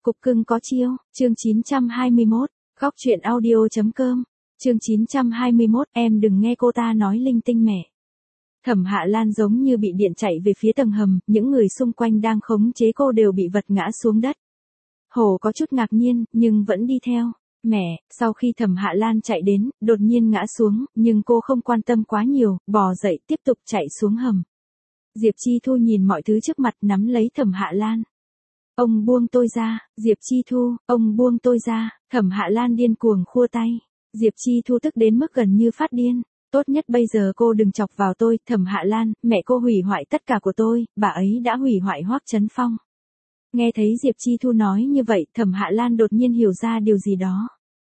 Cục cưng có chiêu, chương 921, góc truyện audio.com, chương 921, em đừng nghe cô ta nói linh tinh mẹ. Thẩm Hạ Lan giống như bị điện chạy về phía tầng hầm, những người xung quanh đang khống chế cô đều bị vật ngã xuống đất. Hổ có chút ngạc nhiên, nhưng vẫn đi theo. Mẹ, sau khi Thẩm Hạ Lan chạy đến, đột nhiên ngã xuống, nhưng cô không quan tâm quá nhiều, bò dậy tiếp tục chạy xuống hầm. Diệp Chi Thu nhìn mọi thứ trước mặt nắm lấy Thẩm Hạ Lan. Ông buông tôi ra, Diệp Chi Thu, ông buông tôi ra, Thẩm Hạ Lan điên cuồng khua tay. Diệp Chi Thu tức đến mức gần như phát điên. Tốt nhất bây giờ cô đừng chọc vào tôi, Thẩm Hạ Lan, mẹ cô hủy hoại tất cả của tôi, bà ấy đã hủy hoại Hoắc Chấn Phong. Nghe thấy Diệp Chi Thu nói như vậy, Thẩm Hạ Lan đột nhiên hiểu ra điều gì đó.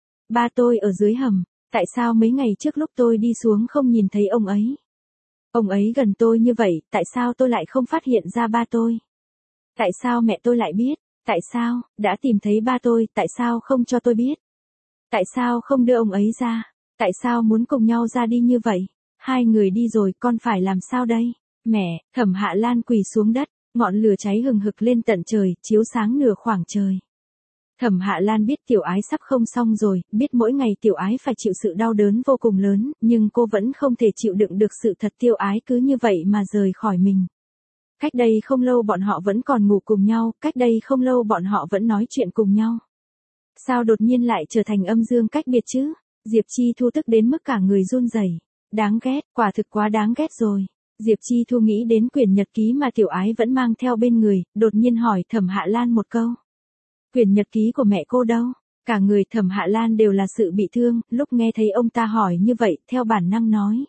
Ba tôi ở dưới hầm, tại sao mấy ngày trước lúc tôi đi xuống không nhìn thấy ông ấy? Ông ấy gần tôi như vậy, tại sao tôi lại không phát hiện ra ba tôi? Tại sao mẹ tôi lại biết? Tại sao, đã tìm thấy ba tôi, tại sao không cho tôi biết? Tại sao không đưa ông ấy ra? Tại sao muốn cùng nhau ra đi như vậy? Hai người đi rồi, con phải làm sao đây? Mẹ, Thẩm Hạ Lan quỳ xuống đất, ngọn lửa cháy hừng hực lên tận trời, chiếu sáng nửa khoảng trời. Thẩm Hạ Lan biết Tiểu Ái sắp không xong rồi, biết mỗi ngày Tiểu Ái phải chịu sự đau đớn vô cùng lớn, nhưng cô vẫn không thể chịu đựng được sự thật Tiểu Ái cứ như vậy mà rời khỏi mình. Cách đây không lâu bọn họ vẫn còn ngủ cùng nhau, cách đây không lâu bọn họ vẫn nói chuyện cùng nhau. Sao đột nhiên lại trở thành âm dương cách biệt chứ? Diệp Chi Thu tức đến mức cả người run rẩy. Đáng ghét, quả thực quá đáng ghét rồi. Diệp Chi Thu nghĩ đến quyển nhật ký mà Tiểu Ái vẫn mang theo bên người, đột nhiên hỏi Thẩm Hạ Lan một câu. Quyển nhật ký của mẹ cô đâu? Cả người Thẩm Hạ Lan đều là sự bị thương, lúc nghe thấy ông ta hỏi như vậy, theo bản năng nói.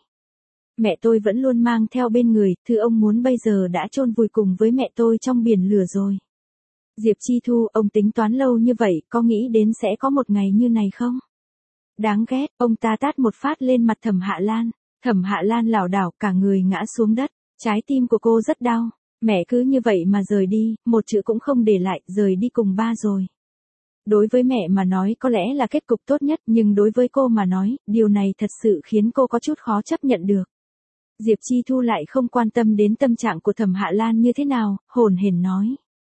Mẹ tôi vẫn luôn mang theo bên người, thứ ông muốn bây giờ đã chôn vùi cùng với mẹ tôi trong biển lửa rồi. Diệp Chi Thu, ông tính toán lâu như vậy, có nghĩ đến sẽ có một ngày như này không? Đáng ghét, ông ta tát một phát lên mặt Thẩm Hạ Lan. Thẩm Hạ Lan lảo đảo cả người ngã xuống đất, trái tim của cô rất đau. Mẹ cứ như vậy mà rời đi, một chữ cũng không để lại, rời đi cùng ba rồi. Đối với mẹ mà nói có lẽ là kết cục tốt nhất, nhưng đối với cô mà nói, điều này thật sự khiến cô có chút khó chấp nhận được. Diệp Chi Thu lại không quan tâm đến tâm trạng của Thẩm Hạ Lan như thế nào, hồn hển nói.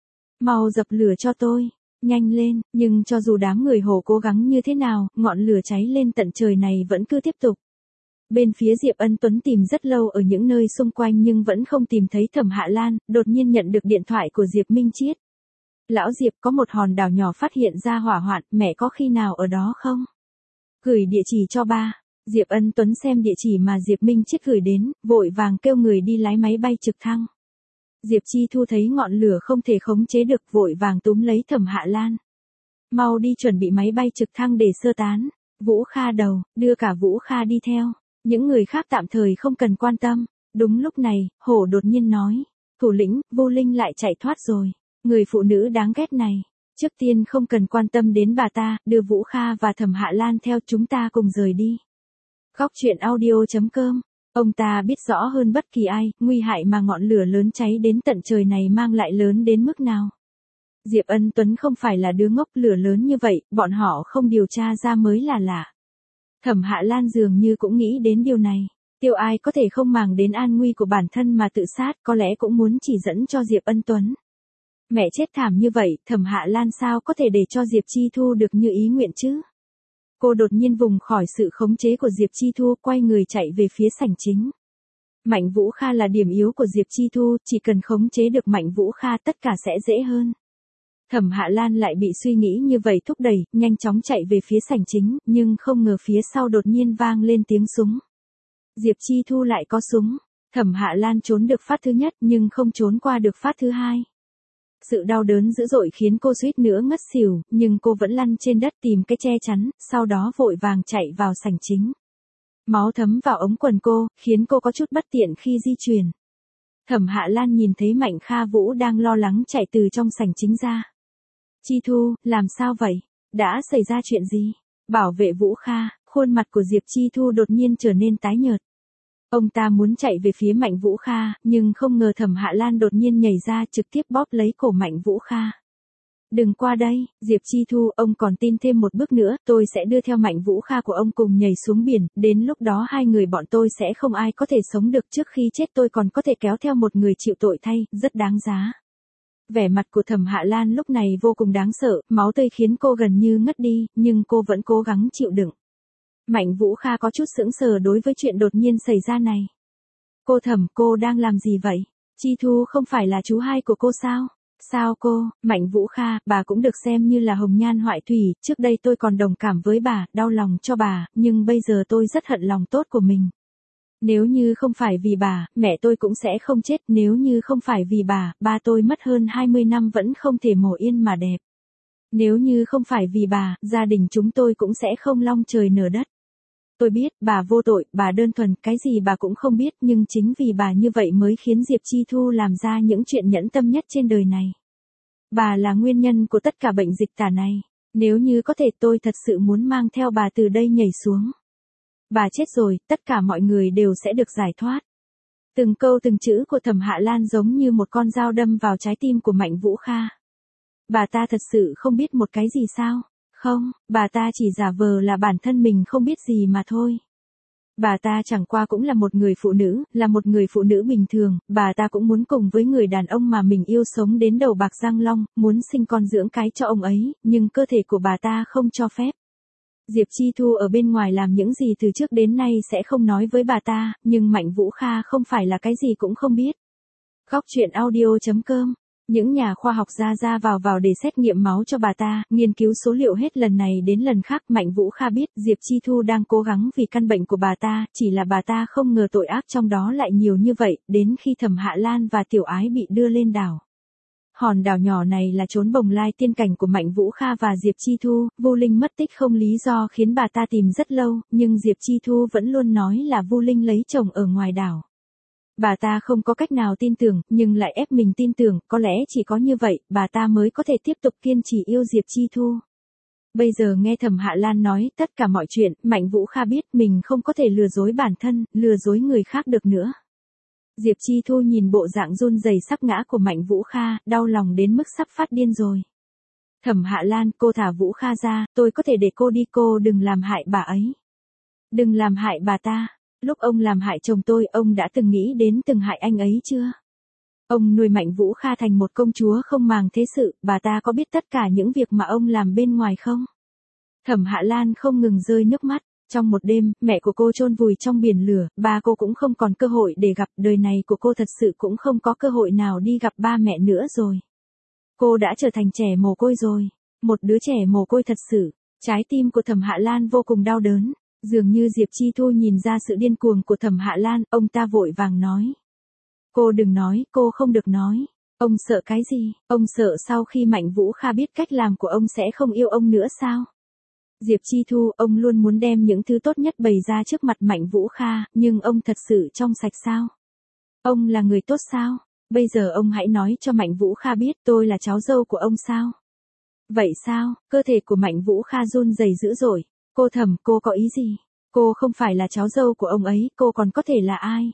Mau dập lửa cho tôi, nhanh lên, nhưng cho dù đám người Hồ cố gắng như thế nào, ngọn lửa cháy lên tận trời này vẫn cứ tiếp tục. Bên phía Diệp Ân Tuấn tìm rất lâu ở những nơi xung quanh nhưng vẫn không tìm thấy Thẩm Hạ Lan, đột nhiên nhận được điện thoại của Diệp Minh Chiết. Lão Diệp, có một hòn đảo nhỏ phát hiện ra hỏa hoạn, mẹ có khi nào ở đó không? Gửi địa chỉ cho ba. Diệp Ân Tuấn xem địa chỉ mà Diệp Minh Chiết gửi đến, vội vàng kêu người đi lái máy bay trực thăng. Diệp Chi Thu thấy ngọn lửa không thể khống chế được, vội vàng túm lấy Thẩm Hạ Lan. Mau đi chuẩn bị máy bay trực thăng để sơ tán. Vũ Kha đầu, đưa cả Vũ Kha đi theo. Những người khác tạm thời không cần quan tâm. Đúng lúc này, Hổ đột nhiên nói. Thủ lĩnh, Vô Linh lại chạy thoát rồi. Người phụ nữ đáng ghét này. Trước tiên không cần quan tâm đến bà ta, đưa Vũ Kha và Thẩm Hạ Lan theo chúng ta cùng rời đi. Góc truyện audio.com. Ông ta biết rõ hơn bất kỳ ai, nguy hại mà ngọn lửa lớn cháy đến tận trời này mang lại lớn đến mức nào. Diệp Ân Tuấn không phải là đứa ngốc, lửa lớn như vậy, bọn họ không điều tra ra mới là lạ. Thẩm Hạ Lan dường như cũng nghĩ đến điều này. Tiêu Ai có thể không màng đến an nguy của bản thân mà tự sát, có lẽ cũng muốn chỉ dẫn cho Diệp Ân Tuấn. Mẹ chết thảm như vậy, Thẩm Hạ Lan sao có thể để cho Diệp Chi Thu được như ý nguyện chứ? Cô đột nhiên vùng khỏi sự khống chế của Diệp Chi Thu, quay người chạy về phía sảnh chính. Mạnh Vũ Kha là điểm yếu của Diệp Chi Thu, chỉ cần khống chế được Mạnh Vũ Kha tất cả sẽ dễ hơn. Thẩm Hạ Lan lại bị suy nghĩ như vậy thúc đẩy, nhanh chóng chạy về phía sảnh chính, nhưng không ngờ phía sau đột nhiên vang lên tiếng súng. Diệp Chi Thu lại có súng. Thẩm Hạ Lan trốn được phát thứ nhất nhưng không trốn qua được phát thứ hai. Sự đau đớn dữ dội khiến cô suýt nữa ngất xỉu, nhưng cô vẫn lăn trên đất tìm cái che chắn, sau đó vội vàng chạy vào sảnh chính. Máu thấm vào ống quần cô, khiến cô có chút bất tiện khi di chuyển. Thẩm Hạ Lan nhìn thấy Mạnh Kha Vũ đang lo lắng chạy từ trong sảnh chính ra. Chi Thu, làm sao vậy? Đã xảy ra chuyện gì? Bảo vệ Vũ Kha, khuôn mặt của Diệp Chi Thu đột nhiên trở nên tái nhợt. Ông ta muốn chạy về phía Mạnh Vũ Kha, nhưng không ngờ Thẩm Hạ Lan đột nhiên nhảy ra trực tiếp bóp lấy cổ Mạnh Vũ Kha. Đừng qua đây, Diệp Chi Thu, ông còn tin thêm một bước nữa, tôi sẽ đưa theo Mạnh Vũ Kha của ông cùng nhảy xuống biển, đến lúc đó hai người bọn tôi sẽ không ai có thể sống được, trước khi chết tôi còn có thể kéo theo một người chịu tội thay, rất đáng giá. Vẻ mặt của Thẩm Hạ Lan lúc này vô cùng đáng sợ, máu tươi khiến cô gần như ngất đi, nhưng cô vẫn cố gắng chịu đựng. Mạnh Vũ Kha có chút sững sờ đối với chuyện đột nhiên xảy ra này. Cô Thẩm, cô đang làm gì vậy? Chi Thu không phải là chú hai của cô sao? Sao cô, Mạnh Vũ Kha, bà cũng được xem như là hồng nhan họa thủy, trước đây tôi còn đồng cảm với bà, đau lòng cho bà, nhưng bây giờ tôi rất hận lòng tốt của mình. Nếu như không phải vì bà, mẹ tôi cũng sẽ không chết, nếu như không phải vì bà, ba tôi mất hơn 20 năm vẫn không thể mổ yên mà đẹp. Nếu như không phải vì bà, gia đình chúng tôi cũng sẽ không long trời nở đất. Tôi biết, bà vô tội, bà đơn thuần, cái gì bà cũng không biết, nhưng chính vì bà như vậy mới khiến Diệp Chi Thu làm ra những chuyện nhẫn tâm nhất trên đời này. Bà là nguyên nhân của tất cả bệnh dịch tả này. Nếu như có thể tôi thật sự muốn mang theo bà từ đây nhảy xuống. Bà chết rồi, tất cả mọi người đều sẽ được giải thoát. Từng câu từng chữ của Thẩm Hạ Lan giống như một con dao đâm vào trái tim của Mạnh Vũ Kha. Bà ta thật sự không biết một cái gì sao? Không, bà ta chỉ giả vờ là bản thân mình không biết gì mà thôi. Bà ta chẳng qua cũng là một người phụ nữ, là một người phụ nữ bình thường, bà ta cũng muốn cùng với người đàn ông mà mình yêu sống đến đầu bạc răng long, muốn sinh con dưỡng cái cho ông ấy, nhưng cơ thể của bà ta không cho phép. Diệp Chi Thu ở bên ngoài làm những gì từ trước đến nay sẽ không nói với bà ta, nhưng Mạnh Vũ Kha không phải là cái gì cũng không biết. Góc truyện audio.com. Những nhà khoa học ra vào để xét nghiệm máu cho bà ta, nghiên cứu số liệu hết lần này đến lần khác. Mạnh Vũ Kha biết Diệp Chi Thu đang cố gắng vì căn bệnh của bà ta, chỉ là bà ta không ngờ tội ác trong đó lại nhiều như vậy, đến khi Thẩm Hạ Lan và Tiểu Ái bị đưa lên đảo. Hòn đảo nhỏ này là chốn bồng lai tiên cảnh của Mạnh Vũ Kha và Diệp Chi Thu, Vu Linh mất tích không lý do khiến bà ta tìm rất lâu, nhưng Diệp Chi Thu vẫn luôn nói là Vu Linh lấy chồng ở ngoài đảo. Bà ta không có cách nào tin tưởng, nhưng lại ép mình tin tưởng, có lẽ chỉ có như vậy, bà ta mới có thể tiếp tục kiên trì yêu Diệp Chi Thu. Bây giờ nghe Thẩm Hạ Lan nói tất cả mọi chuyện, Mạnh Vũ Kha biết mình không có thể lừa dối bản thân, lừa dối người khác được nữa. Diệp Chi Thu nhìn bộ dạng run rẩy sắp ngã của Mạnh Vũ Kha, đau lòng đến mức sắp phát điên rồi. Thẩm Hạ Lan, cô thả Vũ Kha ra, tôi có thể để cô đi, cô đừng làm hại bà ấy. Đừng làm hại bà ta. Lúc ông làm hại chồng tôi, ông đã từng nghĩ đến từng hại anh ấy chưa? Ông nuôi Mạnh Vũ Kha thành một công chúa không màng thế sự, bà ta có biết tất cả những việc mà ông làm bên ngoài không? Thẩm Hạ Lan không ngừng rơi nước mắt. Trong một đêm, mẹ của cô chôn vùi trong biển lửa, ba cô cũng không còn cơ hội để gặp, đời này của cô thật sự cũng không có cơ hội nào đi gặp ba mẹ nữa rồi. Cô đã trở thành trẻ mồ côi rồi, một đứa trẻ mồ côi thật sự. Trái tim của Thẩm Hạ Lan vô cùng đau đớn, dường như Diệp Chi Thu nhìn ra sự điên cuồng của Thẩm Hạ Lan, ông ta vội vàng nói. Cô đừng nói, cô không được nói. Ông sợ cái gì? Ông sợ sau khi Mạnh Vũ Kha biết cách làm của ông sẽ không yêu ông nữa sao? Diệp Chi Thu, ông luôn muốn đem những thứ tốt nhất bày ra trước mặt Mạnh Vũ Kha, nhưng ông thật sự trong sạch sao? Ông là người tốt sao? Bây giờ ông hãy nói cho Mạnh Vũ Kha biết tôi là cháu dâu của ông sao? Vậy sao? Cơ thể của Mạnh Vũ Kha run rẩy dữ dội. Cô Thẩm, cô có ý gì? Cô không phải là cháu dâu của ông ấy, cô còn có thể là ai?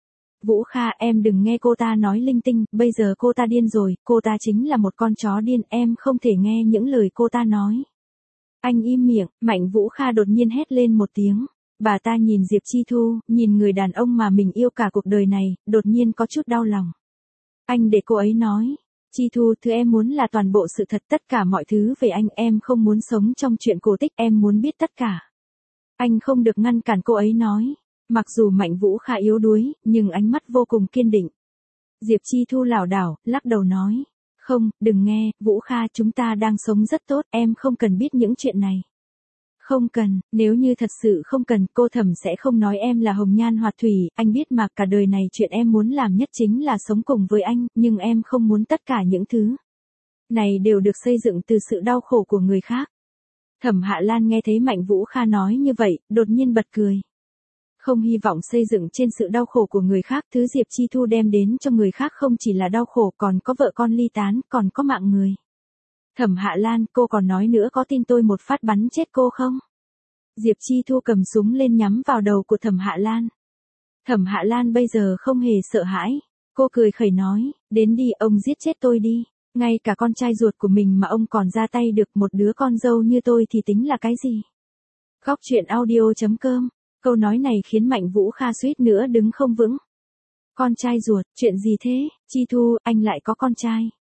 Vũ Kha, em đừng nghe cô ta nói linh tinh, bây giờ cô ta điên rồi, cô ta chính là một con chó điên, em không thể nghe những lời cô ta nói. Anh im miệng, Mạnh Vũ Kha đột nhiên hét lên một tiếng. Bà ta nhìn Diệp Chi Thu, nhìn người đàn ông mà mình yêu cả cuộc đời này, đột nhiên có chút đau lòng. Anh để cô ấy nói. Chi Thu, thứ em muốn là toàn bộ sự thật, tất cả mọi thứ về anh, em không muốn sống trong chuyện cổ tích, em muốn biết tất cả. Anh không được ngăn cản cô ấy nói. Mặc dù Mạnh Vũ Kha yếu đuối, nhưng ánh mắt vô cùng kiên định. Diệp Chi Thu lảo đảo, lắc đầu nói. Không, đừng nghe, Vũ Kha, chúng ta đang sống rất tốt, em không cần biết những chuyện này. Không cần, nếu như thật sự không cần, cô Thẩm sẽ không nói em là hồng nhan họa thủy, anh biết mà, cả đời này chuyện em muốn làm nhất chính là sống cùng với anh, nhưng em không muốn tất cả những thứ này đều được xây dựng từ sự đau khổ của người khác. Thẩm Hạ Lan nghe thấy Mạnh Vũ Kha nói như vậy, đột nhiên bật cười. Không hy vọng xây dựng trên sự đau khổ của người khác, thứ Diệp Chi Thu đem đến cho người khác không chỉ là đau khổ, còn có vợ con ly tán, còn có mạng người. Thẩm Hạ Lan, cô còn nói nữa, có tin tôi một phát bắn chết cô không? Diệp Chi Thu cầm súng lên nhắm vào đầu của Thẩm Hạ Lan. Thẩm Hạ Lan bây giờ không hề sợ hãi. Cô cười khẩy nói, đến đi, ông giết chết tôi đi. Ngay cả con trai ruột của mình mà ông còn ra tay được, một đứa con dâu như tôi thì tính là cái gì? Góc truyện audio.com. Câu nói này khiến Mạnh Vũ Kha suýt nữa đứng không vững. Con trai ruột, chuyện gì thế? Chi Thu, anh lại có con trai.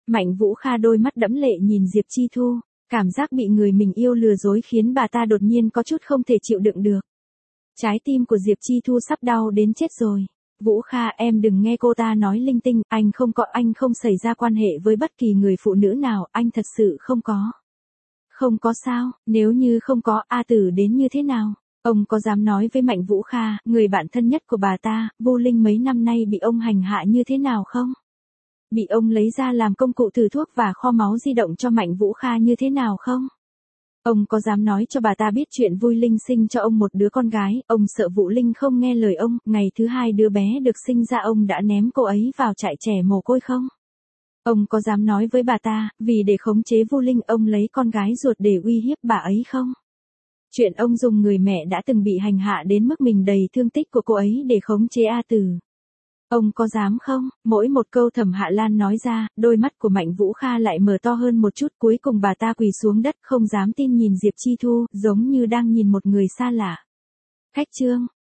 Mạnh Vũ Kha đôi mắt đẫm lệ nhìn Diệp Chi Thu, cảm giác bị người mình yêu lừa dối khiến bà ta đột nhiên có chút không thể chịu đựng được. Trái tim của Diệp Chi Thu sắp đau đến chết rồi. Vũ Kha, em đừng nghe cô ta nói linh tinh, anh không xảy ra quan hệ với bất kỳ người phụ nữ nào, anh thật sự không có. Không có sao, nếu như không có, A Tử đến như thế nào? Ông có dám nói với Mạnh Vũ Kha, người bạn thân nhất của bà ta, Vu Linh mấy năm nay bị ông hành hạ như thế nào không? Bị ông lấy ra làm công cụ thử thuốc và kho máu di động cho Mạnh Vũ Kha như thế nào không? Ông có dám nói cho bà ta biết chuyện Vu Linh sinh cho ông một đứa con gái, ông sợ Vu Linh không nghe lời ông, ngày thứ hai đứa bé được sinh ra ông đã ném cô ấy vào trại trẻ mồ côi không? Ông có dám nói với bà ta, vì để khống chế Vu Linh ông lấy con gái ruột để uy hiếp bà ấy không? Chuyện ông dùng người mẹ đã từng bị hành hạ đến mức mình đầy thương tích của cô ấy để khống chế A Tử. Ông có dám không? Mỗi một câu Thẩm Hạ Lan nói ra, đôi mắt của Mạnh Vũ Kha lại mở to hơn một chút, cuối cùng bà ta quỳ xuống đất không dám tin nhìn Diệp Chi Thu, giống như đang nhìn một người xa lạ. Khách trương,